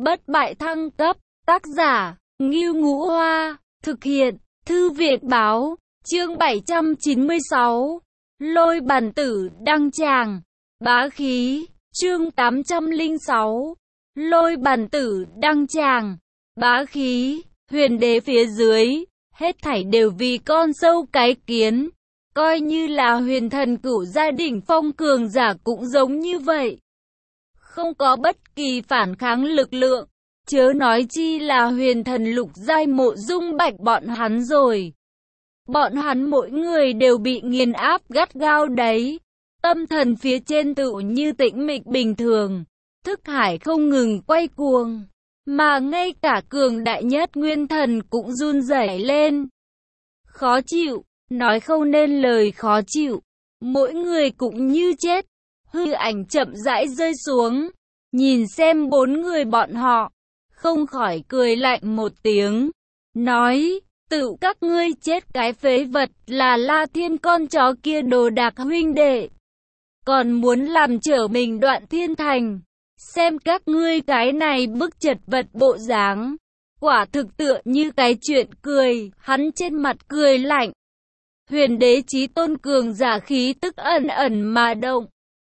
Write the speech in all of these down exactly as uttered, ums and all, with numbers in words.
bất bại thăng cấp, tác giả, Ngưu Ngũ Hoa, thực hiện, Thư viện Báo, chương bảy trăm chín mươi sáu, Lôi Bản Tử đăng tràng, bá khí, chương tám trăm lẻ sáu, Lôi Bản Tử đăng tràng, bá khí, huyền đế phía dưới, hết thảy đều vì con sâu cái kiến, coi như là huyền thần cửu gia đỉnh phong cường giả cũng giống như vậy. Không có bất kỳ phản kháng lực lượng, chớ nói chi là huyền thần lục giai Mộ Dung Bạch bọn hắn rồi. Bọn hắn mỗi người đều bị nghiền áp gắt gao đấy, tâm thần phía trên tựu như tĩnh mịch bình thường, thức hải không ngừng quay cuồng, mà ngay cả cường đại nhất nguyên thần cũng run rẩy lên. Khó chịu, nói không nên lời khó chịu, mỗi người cũng như chết. Hư ảnh chậm rãi rơi xuống, nhìn xem bốn người bọn họ, không khỏi cười lạnh một tiếng, nói, tự các ngươi chết cái phế vật là La Thiên con chó kia đồ đạc huynh đệ, còn muốn làm trở mình Đoạn Thiên Thành, xem các ngươi cái này bức chật vật bộ dáng, quả thực tựa như cái chuyện cười. Hắn trên mặt cười lạnh, huyền đế chí tôn cường giả khí tức ẩn ẩn mà động.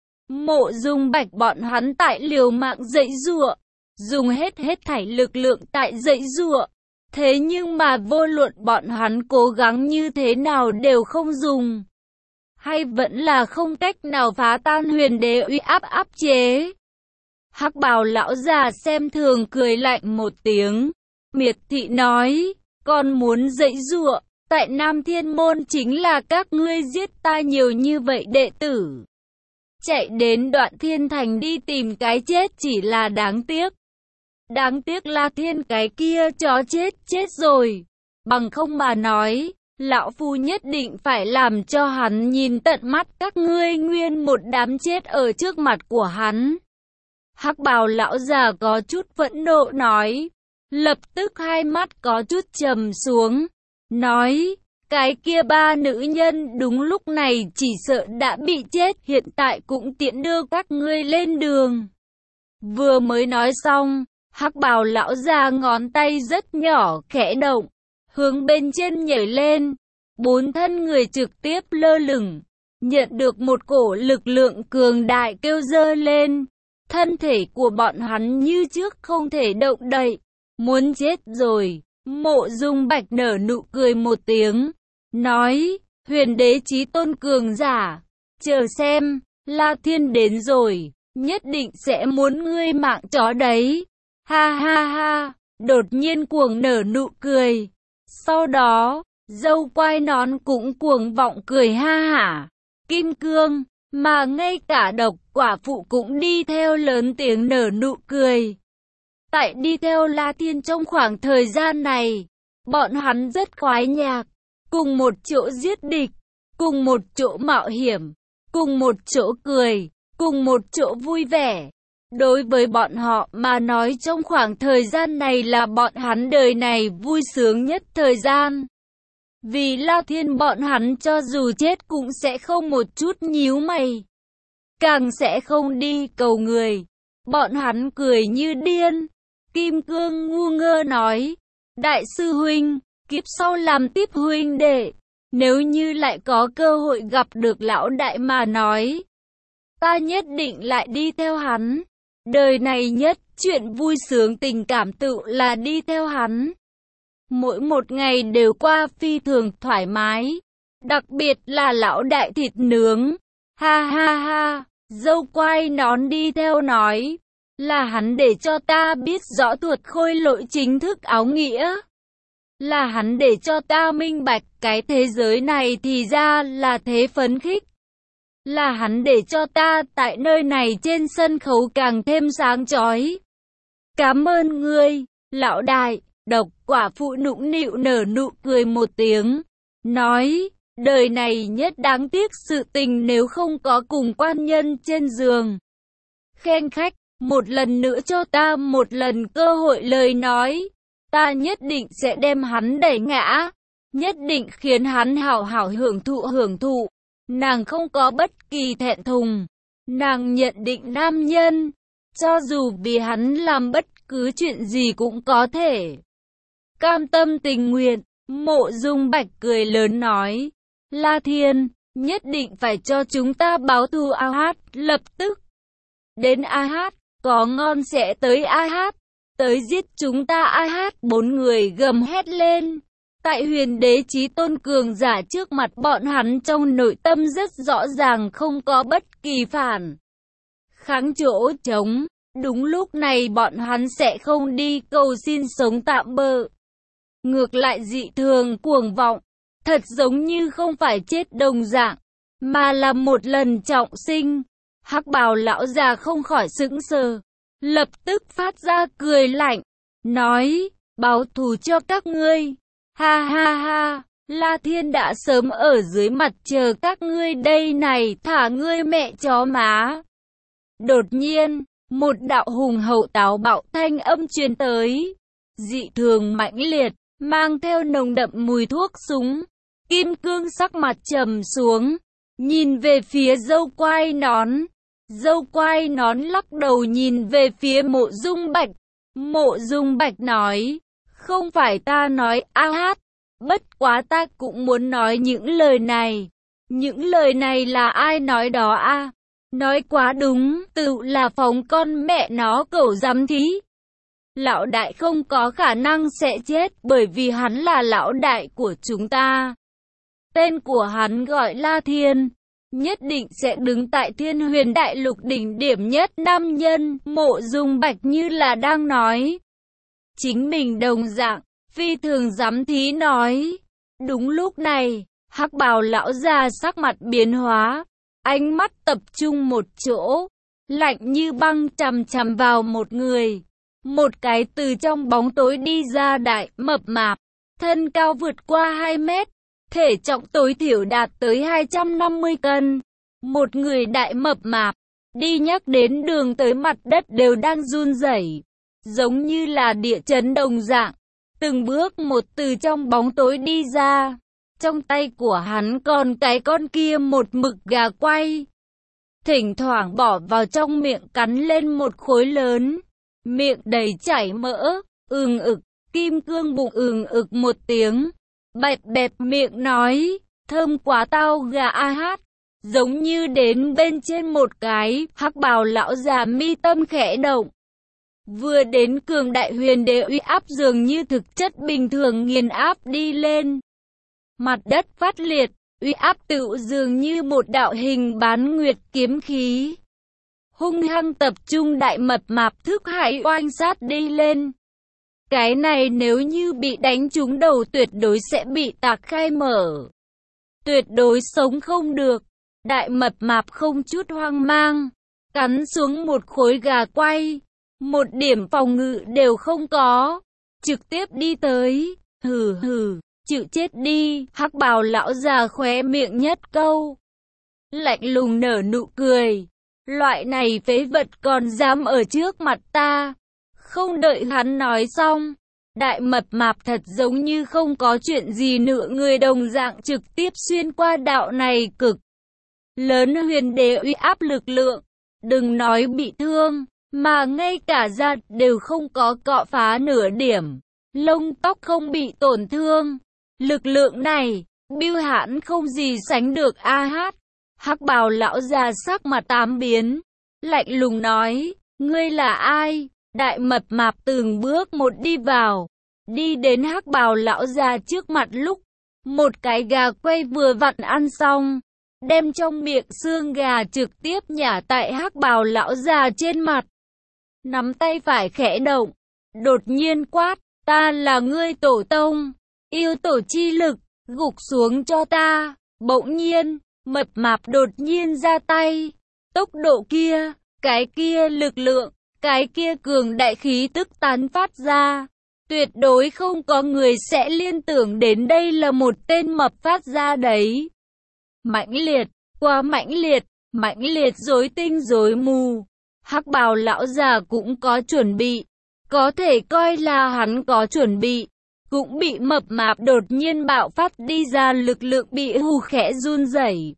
Mộ Dung Bạch bọn hắn tại liều mạng dãy giụa, dùng hết hết thảy lực lượng tại dãy giụa, thế nhưng mà vô luận bọn hắn cố gắng như thế nào đều không dùng, hay vẫn là không cách nào phá tan huyền đế uy áp áp chế. Hắc bào lão già xem thường cười lạnh một tiếng, miệt thị nói, còn muốn dãy giụa, tại Nam Thiên Môn chính là các ngươi giết ta nhiều như vậy đệ tử, chạy đến Đoạn Thiên Thành đi tìm cái chết chỉ là đáng tiếc. Đáng tiếc La Thiên cái kia chó chết chết rồi, bằng không mà nói, lão phu nhất định phải làm cho hắn nhìn tận mắt các ngươi nguyên một đám chết ở trước mặt của hắn. Hắc bào lão già có chút phẫn nộ nói, lập tức hai mắt có chút trầm xuống, nói, cái kia ba nữ nhân đúng lúc này chỉ sợ đã bị chết, hiện tại cũng tiện đưa các ngươi lên đường. Vừa mới nói xong, hắc bào lão già ngón tay rất nhỏ khẽ động, hướng bên trên nhảy lên, bốn thân người trực tiếp lơ lửng, nhận được một cổ lực lượng cường đại kêu dơ lên, thân thể của bọn hắn như trước không thể động đậy, muốn chết rồi. Mộ Dung Bạch nở nụ cười một tiếng, nói, huyền đế chí tôn cường giả, chờ xem, La Thiên đến rồi, nhất định sẽ muốn ngươi mạng chó đấy. Ha ha ha, đột nhiên cuồng nở nụ cười, sau đó, dâu quai nón cũng cuồng vọng cười ha hả. Kim Cương, mà ngay cả Độc Quả Phụ cũng đi theo lớn tiếng nở nụ cười. Tại đi theo La Thiên trong khoảng thời gian này, bọn hắn rất khoái nhạc, cùng một chỗ giết địch, cùng một chỗ mạo hiểm, cùng một chỗ cười, cùng một chỗ vui vẻ. Đối với bọn họ mà nói, trong khoảng thời gian này là bọn hắn đời này vui sướng nhất thời gian. Vì La Thiên bọn hắn cho dù chết cũng sẽ không một chút nhíu mày, càng sẽ không đi cầu người. Bọn hắn cười như điên. Kim Cương ngu ngơ nói, đại sư huynh, kiếp sau làm tiếp huynh đệ, nếu như lại có cơ hội gặp được lão đại mà nói, ta nhất định lại đi theo hắn. Đời này nhất chuyện vui sướng tình cảm tự là đi theo hắn. Mỗi một ngày đều qua phi thường thoải mái, đặc biệt là lão đại thịt nướng. Ha ha ha, dâu quai nón đi theo nói, là hắn để cho ta biết rõ thuật khôi lỗi chính thức áo nghĩa. Là hắn để cho ta minh bạch cái thế giới này thì ra là thế phấn khích. Là hắn để cho ta tại nơi này trên sân khấu càng thêm sáng chói. Cảm ơn ngươi, lão đại. Độc Quả Phụ nũng nịu nở nụ cười một tiếng, nói, đời này nhất đáng tiếc sự tình nếu không có cùng quan nhân trên giường. Khen khách, một lần nữa cho ta một lần cơ hội lời nói, ta nhất định sẽ đem hắn đẩy ngã, nhất định khiến hắn hảo hảo hưởng thụ hưởng thụ. Nàng không có bất kỳ thẹn thùng, nàng nhận định nam nhân, cho dù vì hắn làm bất cứ chuyện gì cũng có thể. Cam tâm tình nguyện, Mộ Dung Bạch cười lớn nói, La Thiên, nhất định phải cho chúng ta báo thù A Hát, lập tức. Đến A Hát, có ngon sẽ tới A Hát, tới giết chúng ta A Hát. Bốn người gầm hét lên. Tại Huyền Đế Chí Tôn cường giả trước mặt bọn hắn trong nội tâm rất rõ ràng không có bất kỳ phản kháng chỗ trống. Đúng lúc này bọn hắn sẽ không đi cầu xin sống tạm bợ. Ngược lại dị thường cuồng vọng, thật giống như không phải chết đồng dạng, mà là một lần trọng sinh. Hắc bào lão già không khỏi sững sờ, lập tức phát ra cười lạnh, nói, báo thù cho các ngươi. Ha ha ha, La Thiên đã sớm ở dưới mặt chờ các ngươi đây này, thả ngươi mẹ chó má. Đột nhiên, một đạo hùng hậu táo bạo thanh âm truyền tới, dị thường mãnh liệt, mang theo nồng đậm mùi thuốc súng. Kim Cương sắc mặt trầm xuống, nhìn về phía dâu quai nón. Dâu quai nón lắc đầu nhìn về phía Mộ Dung Bạch. Mộ Dung Bạch nói, không phải ta nói A Hát, bất quá ta cũng muốn nói những lời này. Những lời này là ai nói đó a? À? Nói quá đúng, tự là phóng con mẹ nó cẩu dám thí. Lão đại không có khả năng sẽ chết bởi vì hắn là lão đại của chúng ta. Tên của hắn gọi La Thiên, nhất định sẽ đứng tại Thiên Huyền Đại Lục đỉnh điểm nhất nam nhân. Mộ Dung Bạch như là đang nói chính mình đồng dạng, phi thường dám thí nói. Đúng lúc này, hắc bào lão già sắc mặt biến hóa, ánh mắt tập trung một chỗ, lạnh như băng chằm chằm vào một người. Một cái từ trong bóng tối đi ra đại mập mạp, thân cao vượt qua hai mét, thể trọng tối thiểu đạt tới hai trăm năm mươi cân. Một người đại mập mạp, đi nhắc đến đường tới mặt đất đều đang run rẩy, giống như là địa chấn đồng dạng. Từng bước một từ trong bóng tối đi ra. Trong tay của hắn còn cái con kia một mực gà quay. Thỉnh thoảng bỏ vào trong miệng cắn lên một khối lớn. Miệng đầy chảy mỡ, ừng ực, Kim Cương bụng ừng ực một tiếng. Bẹp bẹp miệng nói, thơm quá tao gà A Hát. Giống như đến bên trên một cái, hắc bào lão già mi tâm khẽ động. Vừa đến cường đại huyền đế uy áp dường như thực chất bình thường nghiền áp đi lên. Mặt đất phát liệt, uy áp tựu dường như một đạo hình bán nguyệt kiếm khí. Hung hăng tập trung đại mập mạp thức hải oanh sát đi lên. Cái này nếu như bị đánh trúng đầu tuyệt đối sẽ bị tạc khai mở. Tuyệt đối sống không được. Đại mập mạp không chút hoang mang, cắn xuống một khối gà quay. Một điểm phòng ngự đều không có, trực tiếp đi tới. Hừ hừ, chịu chết đi. Hắc bào lão già khóe miệng nhất câu, lạnh lùng nở nụ cười. Loại này phế vật còn dám ở trước mặt ta. Không đợi hắn nói xong, đại mập mạp thật giống như không có chuyện gì nữa, người đồng dạng trực tiếp xuyên qua đạo này cực lớn huyền đế uy áp lực lượng. Đừng nói bị thương, mà ngay cả da đều không có cọ phá nửa điểm, lông tóc không bị tổn thương. Lực lượng này, Bưu Hãn không gì sánh được A Hát. Hắc bào lão già sắc mặt tám biến, lạnh lùng nói, ngươi là ai? Đại mập mạp từng bước một đi vào, đi đến hắc bào lão già trước mặt lúc, một cái gà quay vừa vặn ăn xong, đem trong miệng xương gà trực tiếp nhả tại hắc bào lão già trên mặt. Nắm tay phải khẽ động, đột nhiên quát, ta là ngươi tổ tông, yêu tổ chi lực, gục xuống cho ta. Bỗng nhiên, mập mạp đột nhiên ra tay, tốc độ kia, cái kia lực lượng, cái kia cường đại khí tức tán phát ra. Tuyệt đối không có người sẽ liên tưởng đến đây là một tên mập phát ra đấy. Mãnh liệt, quá mãnh liệt, mãnh liệt rối tinh rối mù. Hắc bào lão già cũng có chuẩn bị, có thể coi là hắn có chuẩn bị, cũng bị mập mạp đột nhiên bạo phát đi ra lực lượng bị hù khẽ run rẩy.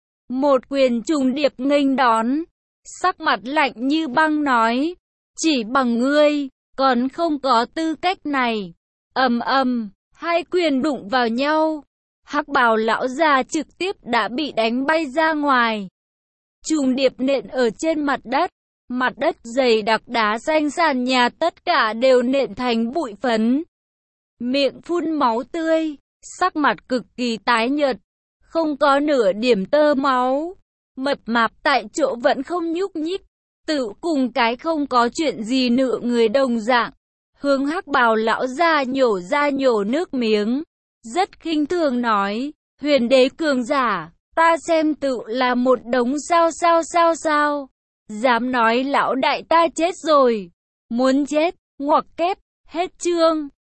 Một quyền trùng điệp nghênh đón, sắc mặt lạnh như băng nói, chỉ bằng ngươi, còn không có tư cách này. Ầm ầm, hai quyền đụng vào nhau. Hắc bào lão già trực tiếp đã bị đánh bay ra ngoài. Trùng điệp nện ở trên mặt đất. Mặt đất dày đặc đá xanh sàn nhà tất cả đều nện thành bụi phấn. Miệng phun máu tươi, sắc mặt cực kỳ tái nhợt, không có nửa điểm tơ máu. Mập mạp tại chỗ vẫn không nhúc nhích, tự cùng cái không có chuyện gì nửa người đồng dạng. Hướng hắc bào lão già nhổ ra nhổ nước miếng, rất khinh thường nói, huyền đế cường giả, ta xem tự là một đống sao sao sao sao. Dám nói lão đại ta chết rồi, muốn chết, ngoặc kép, hết chương.